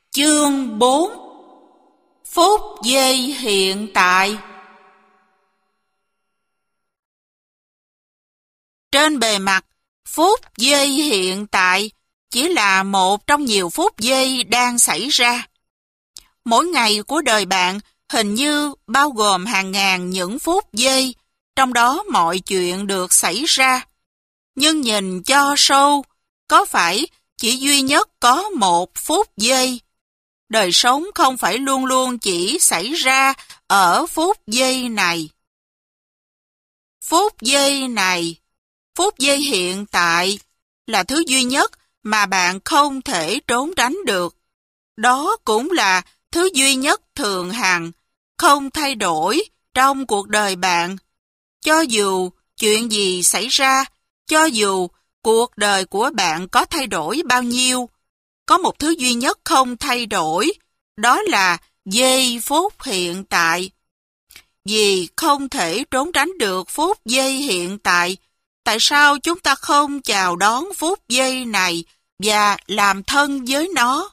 Chương 4. Phút giây hiện tại. Trên bề mặt, phút giây hiện tại chỉ là một trong nhiều phút giây đang xảy ra. Mỗi ngày của đời bạn hình như bao gồm hàng ngàn những phút giây, trong đó mọi chuyện được xảy ra. Nhưng nhìn cho sâu, có phải chỉ duy nhất có một phút giây? Đời sống không phải luôn luôn chỉ xảy ra ở phút giây này. Phút giây này, phút giây hiện tại là thứ duy nhất mà bạn không thể trốn tránh được. Đó cũng là thứ duy nhất thường hằng, không thay đổi trong cuộc đời bạn. Cho dù chuyện gì xảy ra, cho dù cuộc đời của bạn có thay đổi bao nhiêu, có một thứ duy nhất không thay đổi, đó là giây phút hiện tại. Vì không thể trốn tránh được phút giây hiện tại, tại sao chúng ta không chào đón phút giây này và làm thân với nó?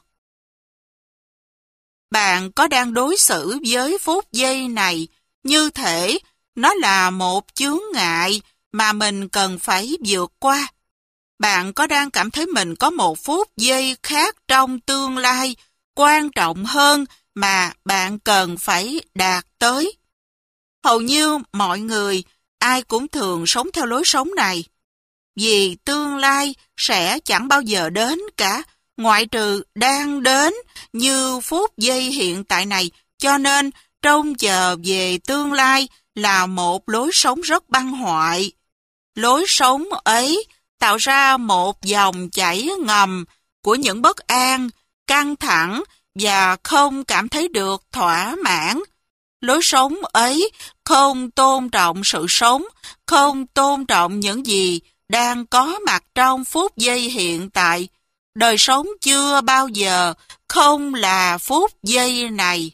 Bạn có đang đối xử với phút giây này như thể nó là một chướng ngại mà mình cần phải vượt qua? Bạn có đang cảm thấy mình có một phút giây khác trong tương lai quan trọng hơn mà bạn cần phải đạt tới? Hầu như mọi người, ai cũng thường sống theo lối sống này. Vì tương lai sẽ chẳng bao giờ đến cả, ngoại trừ đang đến như phút giây hiện tại này, cho nên trông chờ về tương lai là một lối sống rất băng hoại. Lối sống ấy tạo ra một dòng chảy ngầm của những bất an, căng thẳng và không cảm thấy được thỏa mãn. Lối sống ấy không tôn trọng sự sống, không tôn trọng những gì đang có mặt trong phút giây hiện tại. Đời sống chưa bao giờ không là phút giây này.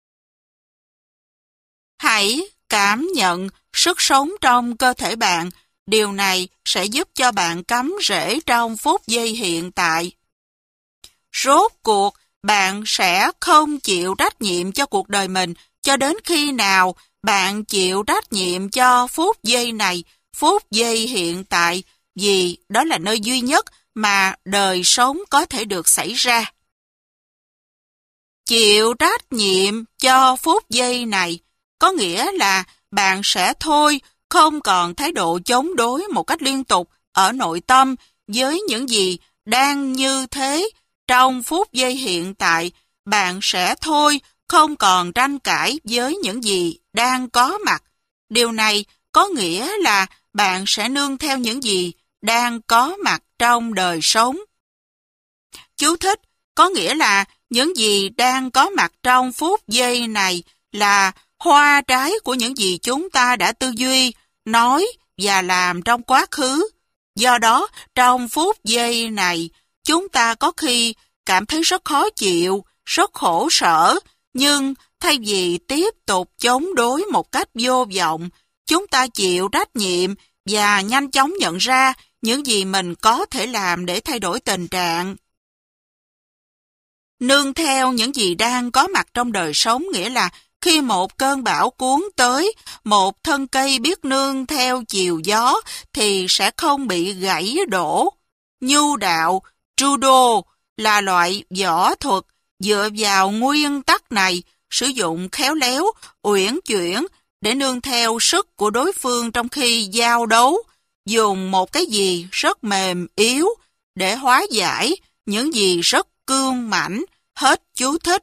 Hãy cảm nhận sức sống trong cơ thể bạn. Điều này sẽ giúp cho bạn cắm rễ trong phút giây hiện tại. Rốt cuộc, bạn sẽ không chịu trách nhiệm cho cuộc đời mình cho đến khi nào bạn chịu trách nhiệm cho phút giây này, phút giây hiện tại, vì đó là nơi duy nhất mà đời sống có thể được xảy ra. Chịu trách nhiệm cho phút giây này có nghĩa là bạn sẽ thôi không còn thái độ chống đối một cách liên tục ở nội tâm với những gì đang như thế. Trong phút giây hiện tại, bạn sẽ thôi không còn tranh cãi với những gì đang có mặt. Điều này có nghĩa là bạn sẽ nương theo những gì đang có mặt trong đời sống. Chú thích có nghĩa là những gì đang có mặt trong phút giây này là hoa trái của những gì chúng ta đã tư duy, nói và làm trong quá khứ. Do đó, trong phút giây này, chúng ta có khi cảm thấy rất khó chịu, rất khổ sở, nhưng thay vì tiếp tục chống đối một cách vô vọng, chúng ta chịu trách nhiệm và nhanh chóng nhận ra những gì mình có thể làm để thay đổi tình trạng. Nương theo những gì đang có mặt trong đời sống nghĩa là khi một cơn bão cuốn tới, một thân cây biết nương theo chiều gió thì sẽ không bị gãy đổ. Nhu đạo, judo là loại võ thuật dựa vào nguyên tắc này, sử dụng khéo léo, uyển chuyển để nương theo sức của đối phương trong khi giao đấu, dùng một cái gì rất mềm yếu để hóa giải những gì rất cương mãnh. Hết chú thích.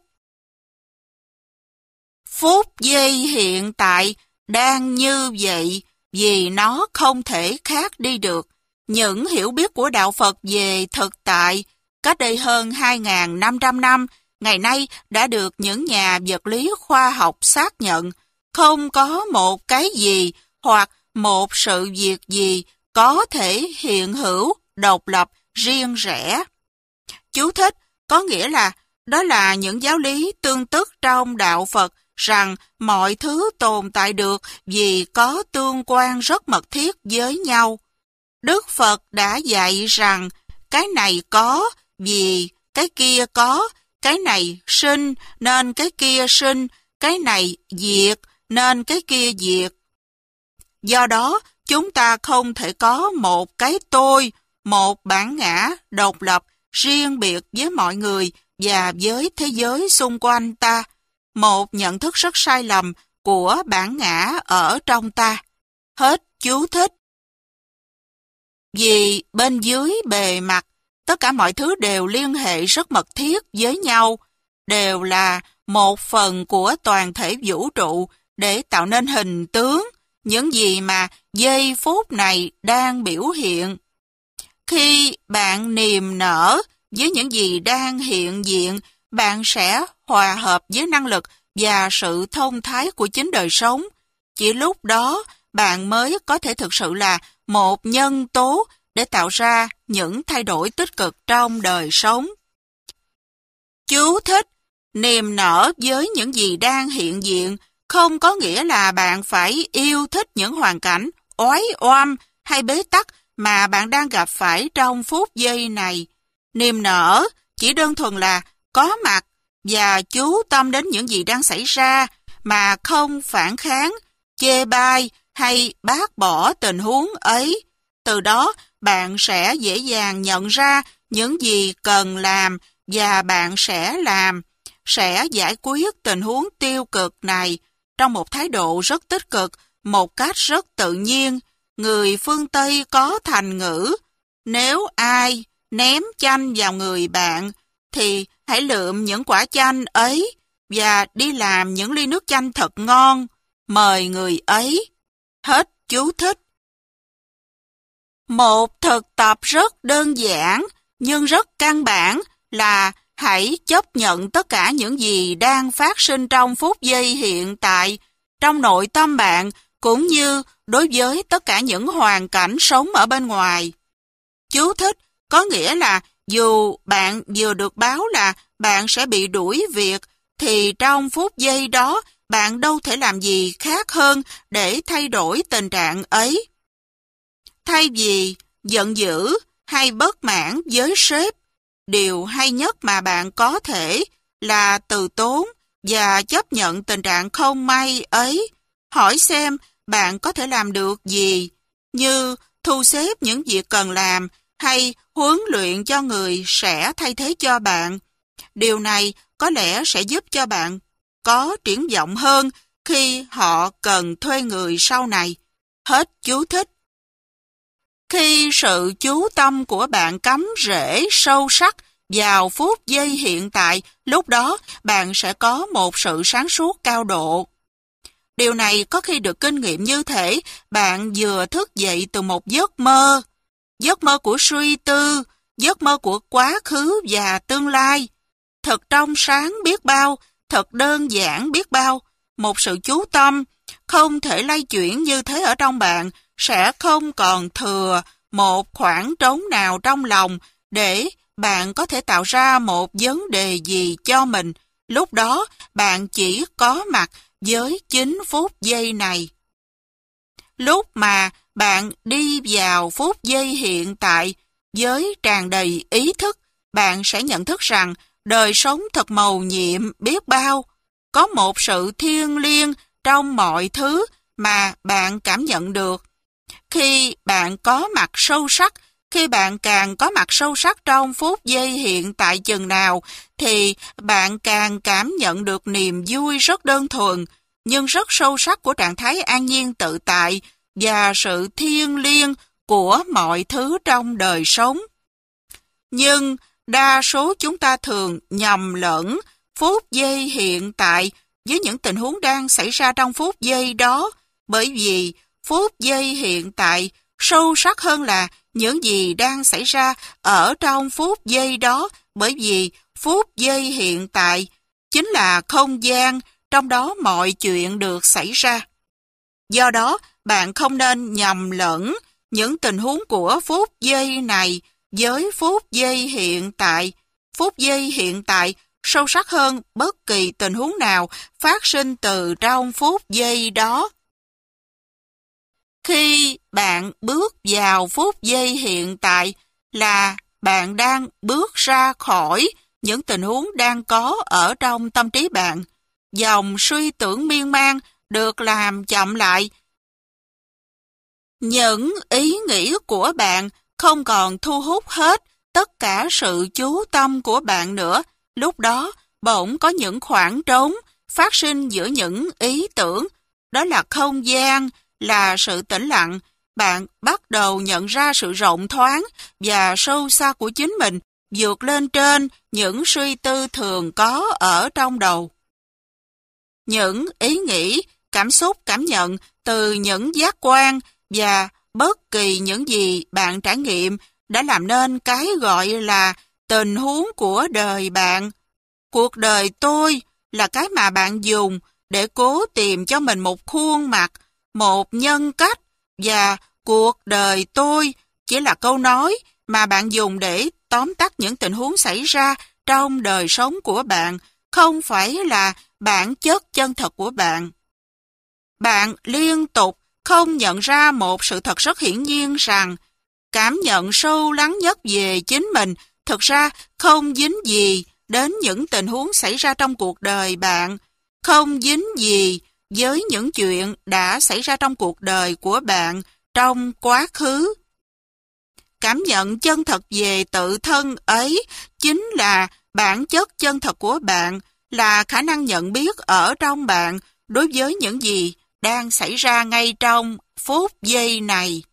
Phút giây hiện tại đang như vậy vì nó không thể khác đi được. Những hiểu biết của Đạo Phật về thực tại cách đây hơn 2.500 năm, ngày nay đã được những nhà vật lý khoa học xác nhận. Không có một cái gì hoặc một sự việc gì có thể hiện hữu, độc lập, riêng rẽ. Chú thích có nghĩa là đó là những giáo lý tương tức trong Đạo Phật rằng mọi thứ tồn tại được vì có tương quan rất mật thiết với nhau. Đức Phật đã dạy rằng cái này có vì cái kia có, cái này sinh nên cái kia sinh, cái này diệt nên cái kia diệt. Do đó, chúng ta không thể có một cái tôi, một bản ngã độc lập, riêng biệt với mọi người và với thế giới xung quanh ta. Một nhận thức rất sai lầm của bản ngã ở trong ta. Hết chú thích. Vì bên dưới bề mặt, tất cả mọi thứ đều liên hệ rất mật thiết với nhau, đều là một phần của toàn thể vũ trụ để tạo nên hình tướng, những gì mà giây phút này đang biểu hiện. Khi bạn niềm nở với những gì đang hiện diện, bạn sẽ hòa hợp với năng lực và sự thông thái của chính đời sống. Chỉ lúc đó, bạn mới có thể thực sự là một nhân tố để tạo ra những thay đổi tích cực trong đời sống. Chú thích: niềm nở với những gì đang hiện diện không có nghĩa là bạn phải yêu thích những hoàn cảnh oái oăm hay bế tắc mà bạn đang gặp phải trong phút giây này. Niềm nở chỉ đơn thuần là có mặt và chú tâm đến những gì đang xảy ra mà không phản kháng, chê bai hay bác bỏ tình huống ấy. Từ đó, bạn sẽ dễ dàng nhận ra những gì cần làm và bạn sẽ làm, sẽ giải quyết tình huống tiêu cực này trong một thái độ rất tích cực, một cách rất tự nhiên. Người phương Tây có thành ngữ: nếu ai ném chanh vào người bạn, thì hãy lượm những quả chanh ấy và đi làm những ly nước chanh thật ngon, mời người ấy. Hết chú thích. Một thực tập rất đơn giản nhưng rất căn bản là hãy chấp nhận tất cả những gì đang phát sinh trong phút giây hiện tại, trong nội tâm bạn, cũng như đối với tất cả những hoàn cảnh sống ở bên ngoài. Chú thích có nghĩa là dù bạn vừa được báo là bạn sẽ bị đuổi việc, thì trong phút giây đó bạn đâu thể làm gì khác hơn để thay đổi tình trạng ấy. Thay vì giận dữ hay bất mãn với sếp, điều hay nhất mà bạn có thể là từ tốn và chấp nhận tình trạng không may ấy. Hỏi xem bạn có thể làm được gì, như thu xếp những việc cần làm hay huấn luyện cho người sẽ thay thế cho bạn. Điều này có lẽ sẽ giúp cho bạn có triển vọng hơn khi họ cần thuê người sau này. Hết chú thích. Khi sự chú tâm của bạn cắm rễ sâu sắc vào phút giây hiện tại, lúc đó bạn sẽ có một sự sáng suốt cao độ. Điều này có khi được kinh nghiệm như thể bạn vừa thức dậy từ một giấc mơ của suy tư, giấc mơ của quá khứ và tương lai. Thật trong sáng biết bao, thật đơn giản biết bao. Một sự chú tâm không thể lay chuyển như thế ở trong bạn sẽ không còn thừa một khoảng trống nào trong lòng để bạn có thể tạo ra một vấn đề gì cho mình. Lúc đó bạn chỉ có mặt với 9 phút giây này. Lúc mà bạn đi vào phút giây hiện tại với tràn đầy ý thức, bạn sẽ nhận thức rằng đời sống thật mầu nhiệm biết bao. Có một sự thiêng liêng trong mọi thứ mà bạn cảm nhận được. Khi bạn có mặt sâu sắc, khi bạn càng có mặt sâu sắc trong phút giây hiện tại chừng nào, thì bạn càng cảm nhận được niềm vui rất đơn thuần, nhưng rất sâu sắc của trạng thái an nhiên tự tại và sự thiêng liêng của mọi thứ trong đời sống. Nhưng đa số chúng ta thường nhầm lẫn phút giây hiện tại với những tình huống đang xảy ra trong phút giây đó, bởi vì phút giây hiện tại sâu sắc hơn là những gì đang xảy ra ở trong phút giây đó, bởi vì phút giây hiện tại chính là không gian trong đó mọi chuyện được xảy ra. Do đó, bạn không nên nhầm lẫn những tình huống của phút giây này với phút giây hiện tại. Phút giây hiện tại sâu sắc hơn bất kỳ tình huống nào phát sinh từ trong phút giây đó. Khi bạn bước vào phút giây hiện tại là bạn đang bước ra khỏi những tình huống đang có ở trong tâm trí bạn. Dòng suy tưởng miên man được làm chậm lại. Những ý nghĩ của bạn không còn thu hút hết tất cả sự chú tâm của bạn nữa. Lúc đó, bỗng có những khoảng trống phát sinh giữa những ý tưởng. Đó là không gian, là sự tĩnh lặng. Bạn bắt đầu nhận ra sự rộng thoáng và sâu xa của chính mình, vượt lên trên những suy tư thường có ở trong đầu. Những ý nghĩ, cảm xúc, cảm nhận từ những giác quan và bất kỳ những gì bạn trải nghiệm đã làm nên cái gọi là tình huống của đời bạn. Cuộc đời tôi là cái mà bạn dùng để cố tìm cho mình một khuôn mặt, một nhân cách, và cuộc đời tôi chỉ là câu nói mà bạn dùng để tóm tắt những tình huống xảy ra trong đời sống của bạn, không phải là bản chất chân thật của bạn. Bạn liên tục không nhận ra một sự thật rất hiển nhiên rằng cảm nhận sâu lắng nhất về chính mình thực ra không dính gì đến những tình huống xảy ra trong cuộc đời bạn, không dính gì với những chuyện đã xảy ra trong cuộc đời của bạn trong quá khứ. Cảm nhận chân thật về tự thân ấy chính là bản chất chân thật của bạn, là khả năng nhận biết ở trong bạn đối với những gì đang xảy ra ngay trong phút giây này.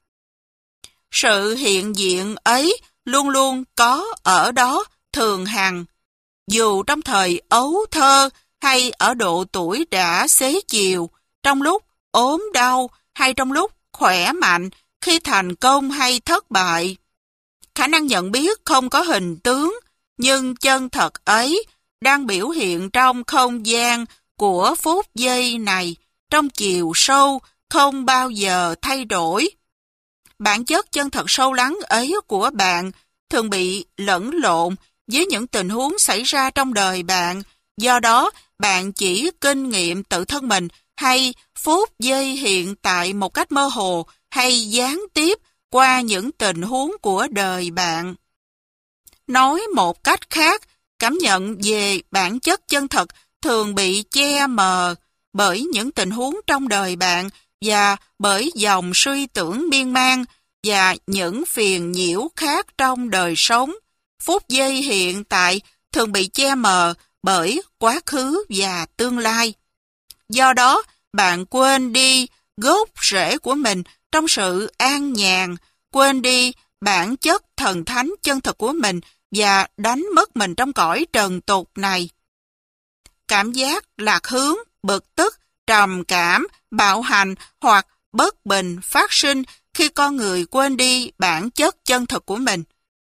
Sự hiện diện ấy luôn luôn có ở đó thường hằng, dù trong thời ấu thơ hay ở độ tuổi đã xế chiều, trong lúc ốm đau hay trong lúc khỏe mạnh, khi thành công hay thất bại. Khả năng nhận biết không có hình tướng, nhưng chân thật ấy đang biểu hiện trong không gian của phút giây này, trong chiều sâu không bao giờ thay đổi. Bản chất chân thật sâu lắng ấy của bạn thường bị lẫn lộn với những tình huống xảy ra trong đời bạn, do đó bạn chỉ kinh nghiệm tự thân mình hay phút giây hiện tại một cách mơ hồ hay gián tiếp qua những tình huống của đời bạn. Nói một cách khác, cảm nhận về bản chất chân thật thường bị che mờ bởi những tình huống trong đời bạn và bởi dòng suy tưởng miên man và những phiền nhiễu khác trong đời sống. Phút giây hiện tại thường bị che mờ bởi quá khứ và tương lai. Do đó, bạn quên đi gốc rễ của mình trong sự an nhàn, quên đi bản chất thần thánh chân thật của mình và đánh mất mình trong cõi trần tục này. Cảm giác lạc hướng, bực tức, trầm cảm, bạo hành hoặc bất bình phát sinh khi con người quên đi bản chất chân thật của mình.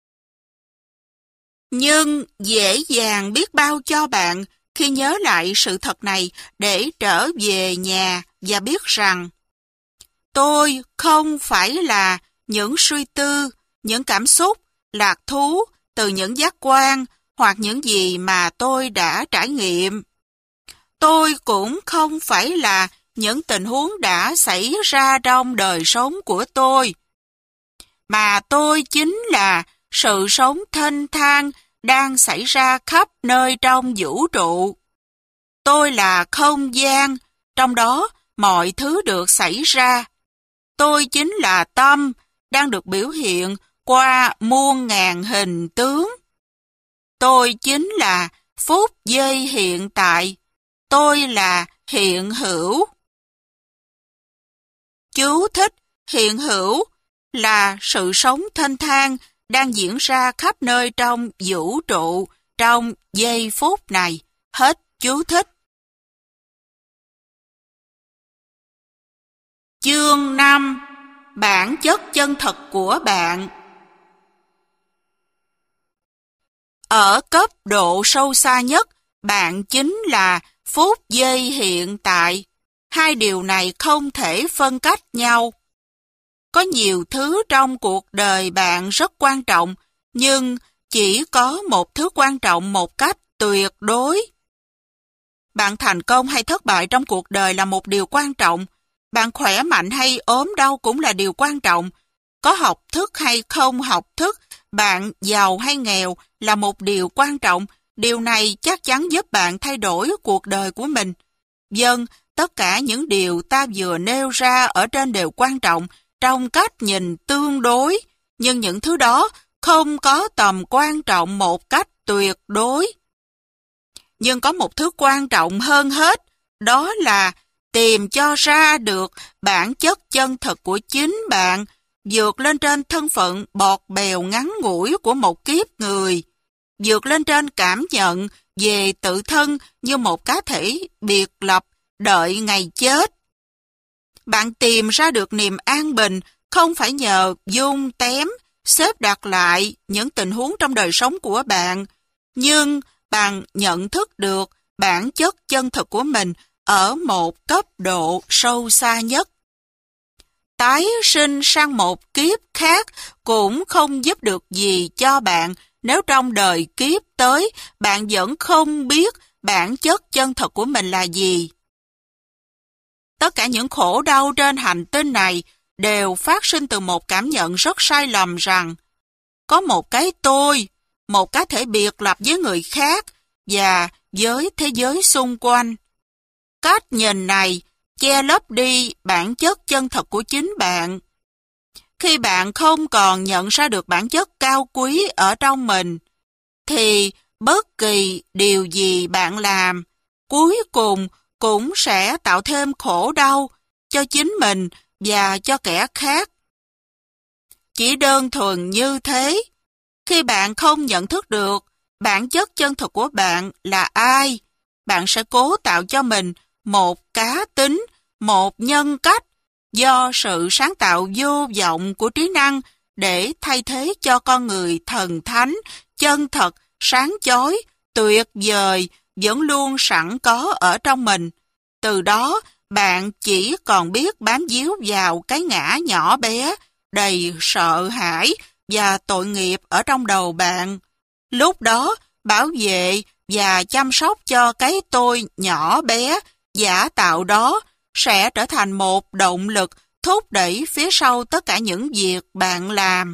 Nhưng dễ dàng biết bao cho bạn khi nhớ lại sự thật này để trở về nhà và biết rằng tôi không phải là những suy tư, những cảm xúc, lạc thú từ những giác quan hoặc những gì mà tôi đã trải nghiệm. Tôi cũng không phải là những tình huống đã xảy ra trong đời sống của tôi, mà tôi chính là sự sống thênh thang đang xảy ra khắp nơi trong vũ trụ. Tôi là không gian, trong đó mọi thứ được xảy ra. Tôi chính là tâm, đang được biểu hiện qua muôn ngàn hình tướng. Tôi chính là phút giây hiện tại. Tôi là hiện hữu. Chú thích: hiện hữu là sự sống thênh thang đang diễn ra khắp nơi trong vũ trụ trong giây phút này. Hết chú thích. Chương 5: Bản chất chân thật của bạn. Ở cấp độ sâu xa nhất, bạn chính là phút giây hiện tại. Hai điều này không thể phân cách nhau. Có nhiều thứ trong cuộc đời bạn rất quan trọng, nhưng chỉ có một thứ quan trọng một cách tuyệt đối. Bạn thành công hay thất bại trong cuộc đời là một điều quan trọng. Bạn khỏe mạnh hay ốm đau cũng là điều quan trọng. Có học thức hay không học thức, bạn giàu hay nghèo là một điều quan trọng, Điều này chắc chắn giúp bạn thay đổi cuộc đời của mình. Vâng, tất cả những điều ta vừa nêu ra ở trên đều quan trọng trong cách nhìn tương đối, nhưng những thứ đó không có tầm quan trọng một cách tuyệt đối. Nhưng có một thứ quan trọng hơn hết, đó là tìm cho ra được bản chất chân thật của chính bạn, vượt lên trên thân phận bọt bèo ngắn ngủi của một kiếp người, vượt lên trên cảm nhận về tự thân như một cá thể biệt lập đợi ngày chết. Bạn tìm ra được niềm an bình không phải nhờ dung tém, xếp đặt lại những tình huống trong đời sống của bạn, nhưng bạn nhận thức được bản chất chân thực của mình ở một cấp độ sâu xa nhất. Tái sinh sang một kiếp khác cũng không giúp được gì cho bạn nếu trong đời kiếp tới bạn vẫn không biết bản chất chân thật của mình là gì. Tất cả những khổ đau trên hành tinh này đều phát sinh từ một cảm nhận rất sai lầm rằng có một cái tôi, một cá thể biệt lập với người khác và với thế giới xung quanh. Cách nhìn này che lấp đi bản chất chân thật của chính bạn. Khi bạn không còn nhận ra được bản chất cao quý ở trong mình, thì bất kỳ điều gì bạn làm, cuối cùng cũng sẽ tạo thêm khổ đau cho chính mình và cho kẻ khác. Chỉ đơn thuần như thế, khi bạn không nhận thức được bản chất chân thực của bạn là ai, bạn sẽ cố tạo cho mình một cá tính, một nhân cách do sự sáng tạo vô vọng của trí năng để thay thế cho con người thần thánh, chân thật, sáng chói, tuyệt vời, vẫn luôn sẵn có ở trong mình. Từ đó, bạn chỉ còn biết bám víu vào cái ngã nhỏ bé, đầy sợ hãi và tội nghiệp ở trong đầu bạn. Lúc đó, bảo vệ và chăm sóc cho cái tôi nhỏ bé, giả tạo đó sẽ trở thành một động lực thúc đẩy phía sau tất cả những việc bạn làm.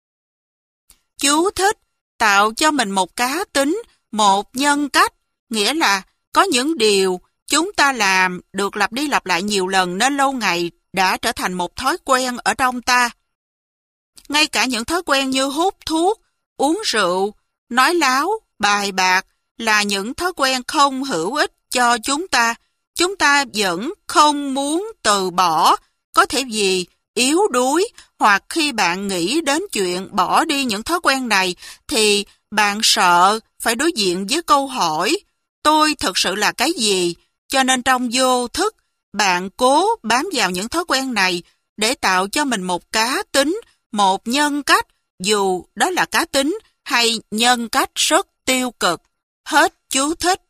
Chú thích: tạo cho mình một cá tính, một nhân cách, nghĩa là có những điều chúng ta làm được lặp đi lặp lại nhiều lần nên lâu ngày đã trở thành một thói quen ở trong ta. Ngay cả những thói quen như hút thuốc, uống rượu, nói láo, bài bạc là những thói quen không hữu ích cho chúng ta. Chúng ta vẫn không muốn từ bỏ, có thể vì yếu đuối hoặc khi bạn nghĩ đến chuyện bỏ đi những thói quen này thì bạn sợ phải đối diện với câu hỏi tôi thực sự là cái gì, cho nên trong vô thức bạn cố bám vào những thói quen này để tạo cho mình một cá tính, một nhân cách, dù đó là cá tính hay nhân cách rất tiêu cực. Hết chú thích.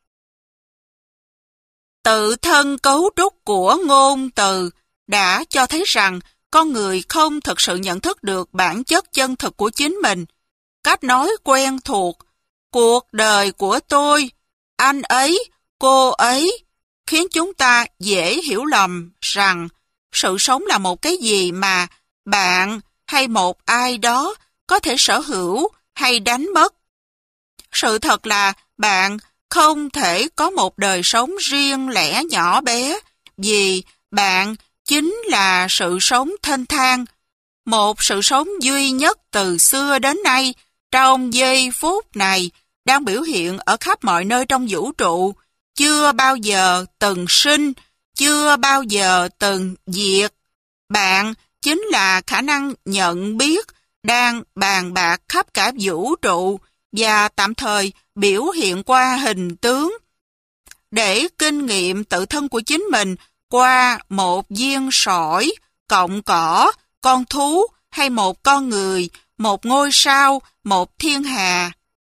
Tự thân cấu trúc của ngôn từ đã cho thấy rằng con người không thực sự nhận thức được bản chất chân thực của chính mình. Cách nói quen thuộc, cuộc đời của tôi, anh ấy, cô ấy, khiến chúng ta dễ hiểu lầm rằng sự sống là một cái gì mà bạn hay một ai đó có thể sở hữu hay đánh mất. Sự thật là bạn không thể có một đời sống riêng lẻ nhỏ bé vì bạn chính là sự sống thênh thang, một sự sống duy nhất từ xưa đến nay trong giây phút này đang biểu hiện ở khắp mọi nơi trong vũ trụ, chưa bao giờ từng sinh, chưa bao giờ từng diệt. Bạn chính là khả năng nhận biết đang bàn bạc khắp cả vũ trụ và tạm thời biểu hiện qua hình tướng. Để kinh nghiệm tự thân của chính mình qua một viên sỏi, cọng cỏ, con thú hay một con người, một ngôi sao, một thiên hà.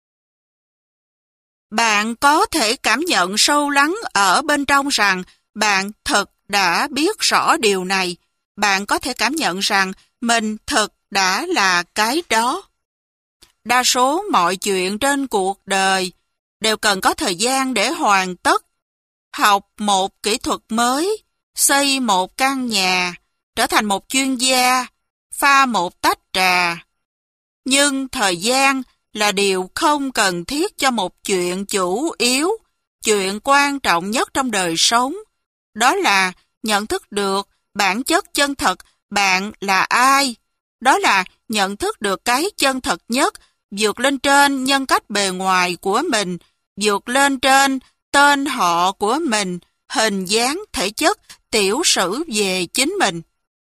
Bạn có thể cảm nhận sâu lắng ở bên trong rằng bạn thật đã biết rõ điều này. Bạn có thể cảm nhận rằng mình thật đã là cái đó. Đa số mọi chuyện trên cuộc đời đều cần có thời gian để hoàn tất. Học một kỹ thuật mới, xây một căn nhà, trở thành một chuyên gia, pha một tách trà. Nhưng thời gian là điều không cần thiết cho một chuyện chủ yếu, chuyện quan trọng nhất trong đời sống. Đó là nhận thức được bản chất chân thật bạn là ai. Đó là nhận thức được cái chân thật nhất, vượt lên trên nhân cách bề ngoài của mình, vượt lên trên tên họ của mình, hình dáng, thể chất, tiểu sử về chính mình.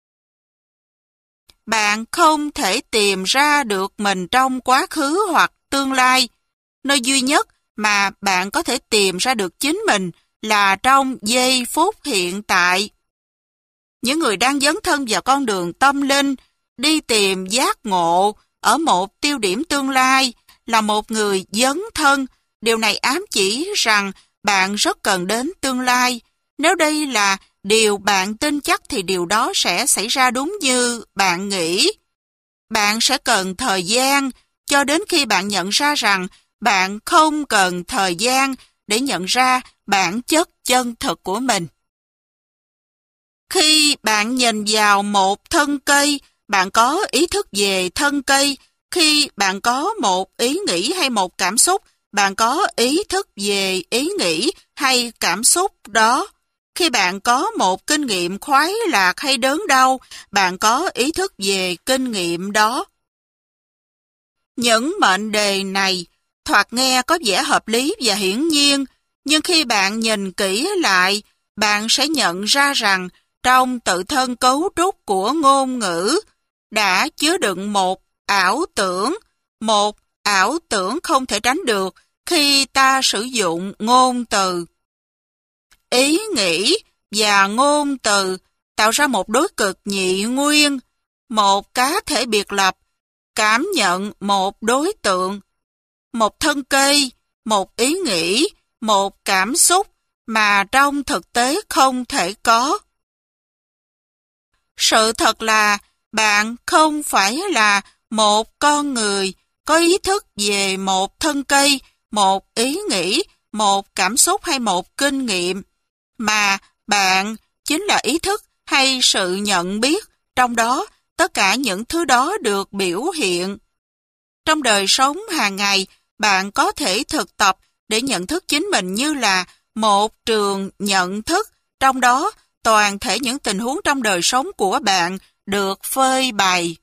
Bạn không thể tìm ra được mình trong quá khứ hoặc tương lai. Nơi duy nhất mà bạn có thể tìm ra được chính mình là trong giây phút hiện tại. Những người đang dấn thân vào con đường tâm linh, đi tìm giác ngộ ở một tiêu điểm tương lai, là một người dấn thân. Điều này ám chỉ rằng bạn rất cần đến tương lai. Nếu đây là điều bạn tin chắc thì điều đó sẽ xảy ra đúng như bạn nghĩ. Bạn sẽ cần thời gian cho đến khi bạn nhận ra rằng bạn không cần thời gian để nhận ra bản chất chân thực của mình. Khi bạn nhìn vào một thân cây, bạn có ý thức về thân cây. Khi bạn có một ý nghĩ hay một cảm xúc, bạn có ý thức về ý nghĩ hay cảm xúc đó. Khi bạn có một kinh nghiệm khoái lạc hay đớn đau, bạn có ý thức về kinh nghiệm đó. Những mệnh đề này thoạt nghe có vẻ hợp lý và hiển nhiên, nhưng khi bạn nhìn kỹ lại, bạn sẽ nhận ra rằng trong tự thân cấu trúc của ngôn ngữ đã chứa đựng một ảo tưởng không thể tránh được khi ta sử dụng ngôn từ. Ý nghĩ và ngôn từ tạo ra một đối cực nhị nguyên, một cá thể biệt lập, cảm nhận một đối tượng, một thân cây, một ý nghĩ, một cảm xúc mà trong thực tế không thể có. Sự thật là bạn không phải là một con người có ý thức về một thân cây, một ý nghĩ, một cảm xúc hay một kinh nghiệm, mà bạn chính là ý thức hay sự nhận biết, trong đó tất cả những thứ đó được biểu hiện. Trong đời sống hàng ngày, bạn có thể thực tập để nhận thức chính mình như là một trường nhận thức, trong đó toàn thể những tình huống trong đời sống của bạn được phơi bày.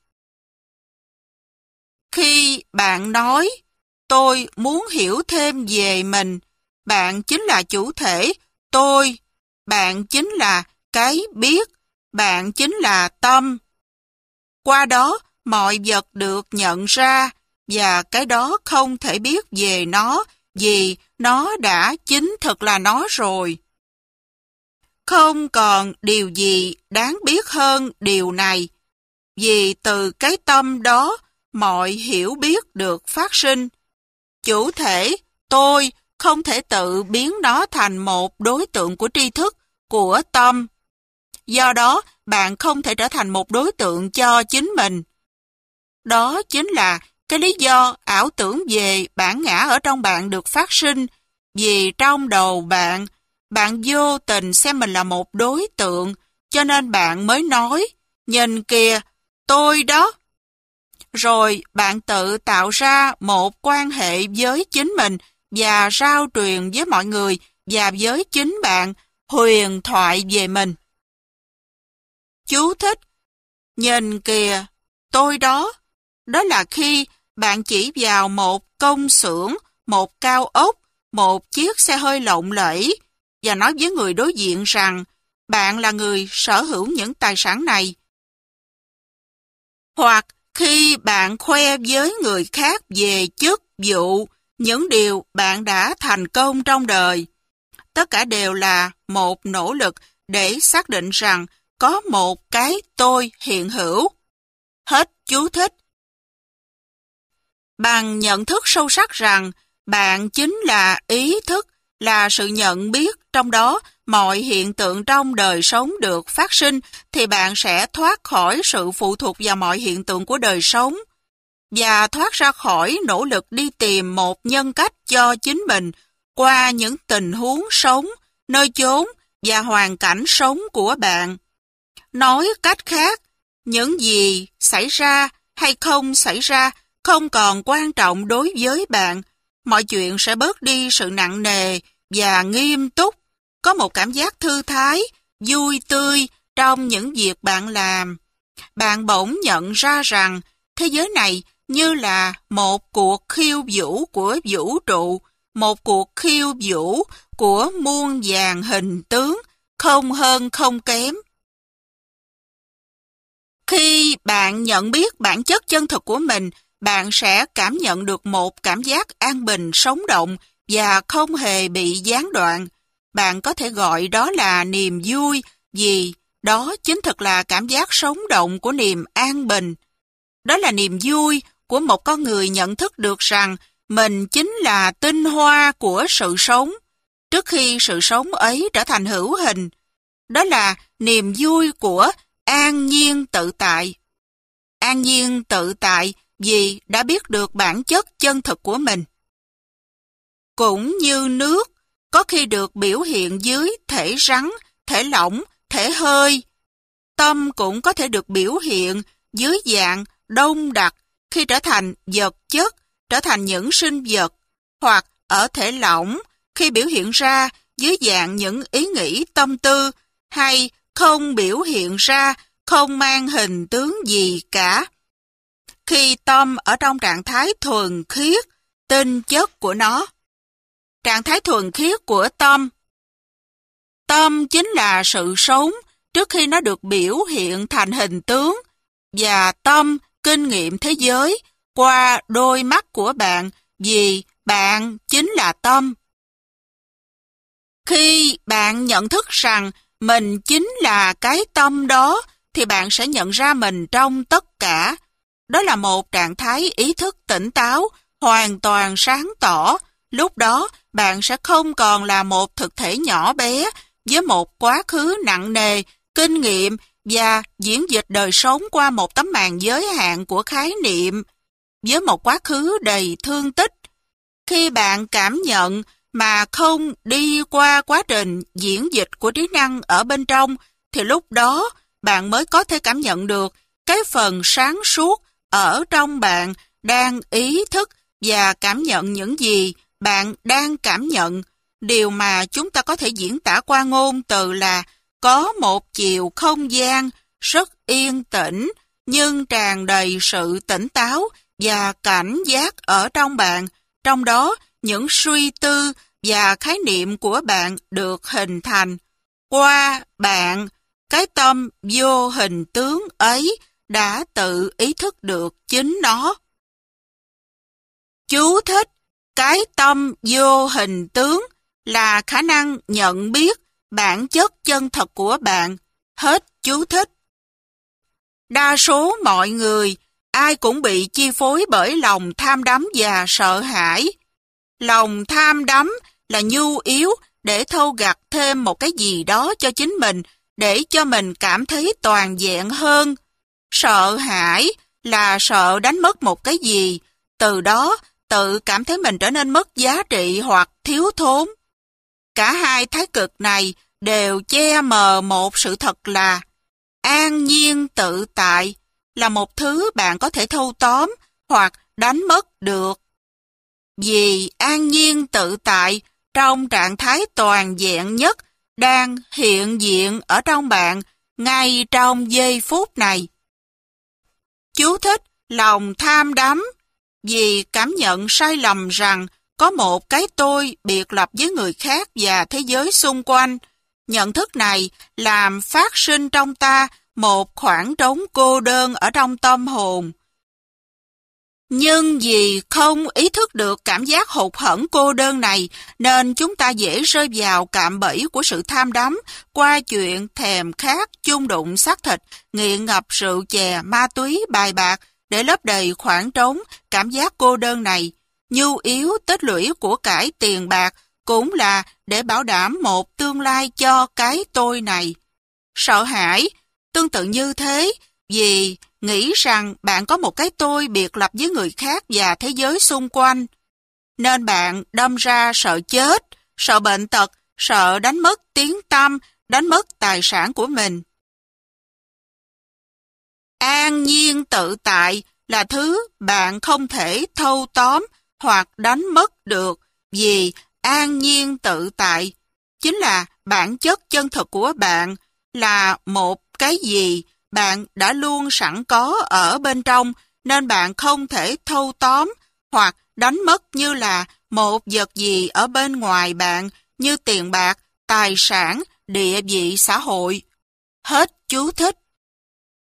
Khi bạn nói, tôi muốn hiểu thêm về mình, bạn chính là chủ thể, tôi, bạn chính là cái biết, bạn chính là tâm. Qua đó, mọi vật được nhận ra, và cái đó không thể biết về nó, vì nó đã chính thực là nó rồi. Không còn điều gì đáng biết hơn điều này, vì từ cái tâm đó, mọi hiểu biết được phát sinh. Chủ thể, tôi, không thể tự biến nó thành một đối tượng của tri thức, của tâm. Do đó, bạn không thể trở thành một đối tượng cho chính mình. Đó chính là cái lý do ảo tưởng về bản ngã ở trong bạn được phát sinh, vì trong đầu bạn vô tình xem mình là một đối tượng, cho nên bạn mới nói, nhìn kìa, tôi đó. Rồi bạn tự tạo ra một quan hệ với chính mình và rao truyền với mọi người và với chính bạn huyền thoại về mình. Chú thích: nhìn kìa, tôi đó. Đó là khi bạn chỉ vào một công xưởng, một cao ốc, một chiếc xe hơi lộng lẫy và nói với người đối diện rằng bạn là người sở hữu những tài sản này. Hoặc khi bạn khoe với người khác về chức vụ, những điều bạn đã thành công trong đời. Tất cả đều là một nỗ lực để xác định rằng có một cái tôi hiện hữu. Hết chú thích. Bằng nhận thức sâu sắc rằng bạn chính là ý thức, là sự nhận biết, trong đó mọi hiện tượng trong đời sống được phát sinh, thì bạn sẽ thoát khỏi sự phụ thuộc vào mọi hiện tượng của đời sống và thoát ra khỏi nỗ lực đi tìm một nhân cách cho chính mình qua những tình huống sống, nơi chốn và hoàn cảnh sống của bạn. Nói cách khác, những gì xảy ra hay không xảy ra không còn quan trọng đối với bạn. Mọi chuyện sẽ bớt đi sự nặng nề và nghiêm túc. Có một cảm giác thư thái, vui tươi trong những việc bạn làm. Bạn bỗng nhận ra rằng thế giới này như là một cuộc khiêu vũ của vũ trụ, một cuộc khiêu vũ của muôn vàn hình tướng, không hơn không kém. Khi bạn nhận biết bản chất chân thực của mình, bạn sẽ cảm nhận được một cảm giác an bình, sống động và không hề bị gián đoạn. Bạn có thể gọi đó là niềm vui, vì đó chính thực là cảm giác sống động của niềm an bình. Đó là niềm vui của một con người nhận thức được rằng mình chính là tinh hoa của sự sống, trước khi sự sống ấy trở thành hữu hình. Đó là niềm vui của an nhiên tự tại. An nhiên tự tại vì đã biết được bản chất chân thực của mình. Cũng như nước, có khi được biểu hiện dưới thể rắn, thể lỏng, thể hơi. Tâm cũng có thể được biểu hiện dưới dạng đông đặc khi trở thành vật chất, trở thành những sinh vật, hoặc ở thể lỏng khi biểu hiện ra dưới dạng những ý nghĩ tâm tư, hay không biểu hiện ra, không mang hình tướng gì cả. Khi tâm ở trong trạng thái thuần khiết, tinh chất của nó. Trạng thái thuần khiết của tâm. Tâm chính là sự sống trước khi nó được biểu hiện thành hình tướng, và tâm kinh nghiệm thế giới qua đôi mắt của bạn vì bạn chính là tâm. Khi bạn nhận thức rằng mình chính là cái tâm đó, thì bạn sẽ nhận ra mình trong tất cả. Đó là một trạng thái ý thức tỉnh táo, hoàn toàn sáng tỏ. Lúc đó, bạn sẽ không còn là một thực thể nhỏ bé với một quá khứ nặng nề, kinh nghiệm và diễn dịch đời sống qua một tấm màn giới hạn của khái niệm, với một quá khứ đầy thương tích. Khi bạn cảm nhận mà không đi qua quá trình diễn dịch của trí năng ở bên trong, thì lúc đó bạn mới có thể cảm nhận được cái phần sáng suốt ở trong bạn đang ý thức và cảm nhận những gì bạn đang cảm nhận. Điều mà chúng ta có thể diễn tả qua ngôn từ là có một chiều không gian rất yên tĩnh nhưng tràn đầy sự tỉnh táo và cảnh giác ở trong bạn. Trong đó, những suy tư và khái niệm của bạn được hình thành. Qua bạn, cái tâm vô hình tướng ấy đã tự ý thức được chính nó. Chú thích: cái tâm vô hình tướng là khả năng nhận biết bản chất chân thật của bạn. Hết chú thích. Đa số mọi người, ai cũng bị chi phối bởi lòng tham đắm và sợ hãi. Lòng tham đắm là nhu yếu để thâu gặt thêm một cái gì đó cho chính mình, để cho mình cảm thấy toàn vẹn hơn. Sợ hãi là sợ đánh mất một cái gì, từ đó tự cảm thấy mình trở nên mất giá trị hoặc thiếu thốn. Cả hai thái cực này đều che mờ một sự thật là an nhiên tự tại là một thứ bạn có thể thâu tóm hoặc đánh mất được. Vì an nhiên tự tại trong trạng thái toàn vẹn nhất đang hiện diện ở trong bạn ngay trong giây phút này. Chú thích: lòng tham đắm vì cảm nhận sai lầm rằng có một cái tôi biệt lập với người khác và thế giới xung quanh. Nhận thức này làm phát sinh trong ta một khoảng trống cô đơn ở trong tâm hồn. Nhưng vì không ý thức được cảm giác hụt hẫng cô đơn này, nên chúng ta dễ rơi vào cạm bẫy của sự tham đắm qua chuyện thèm khát, chung đụng xác thịt, nghiện ngập rượu chè, ma túy, bài bạc để lấp đầy khoảng trống cảm giác cô đơn này. Nhu yếu tích lũy của cải tiền bạc cũng là để bảo đảm một tương lai cho cái tôi này. Sợ hãi tương tự như thế, vì nghĩ rằng bạn có một cái tôi biệt lập với người khác và thế giới xung quanh. Nên bạn đâm ra sợ chết, sợ bệnh tật, sợ đánh mất tiếng tăm, đánh mất tài sản của mình. An nhiên tự tại là thứ bạn không thể thâu tóm hoặc đánh mất được vì an nhiên tự tại. Chính là bản chất chân thực của bạn, là một cái gì bạn đã luôn sẵn có ở bên trong, nên bạn không thể thâu tóm hoặc đánh mất như là một vật gì ở bên ngoài bạn, như tiền bạc, tài sản, địa vị xã hội. Hết chú thích.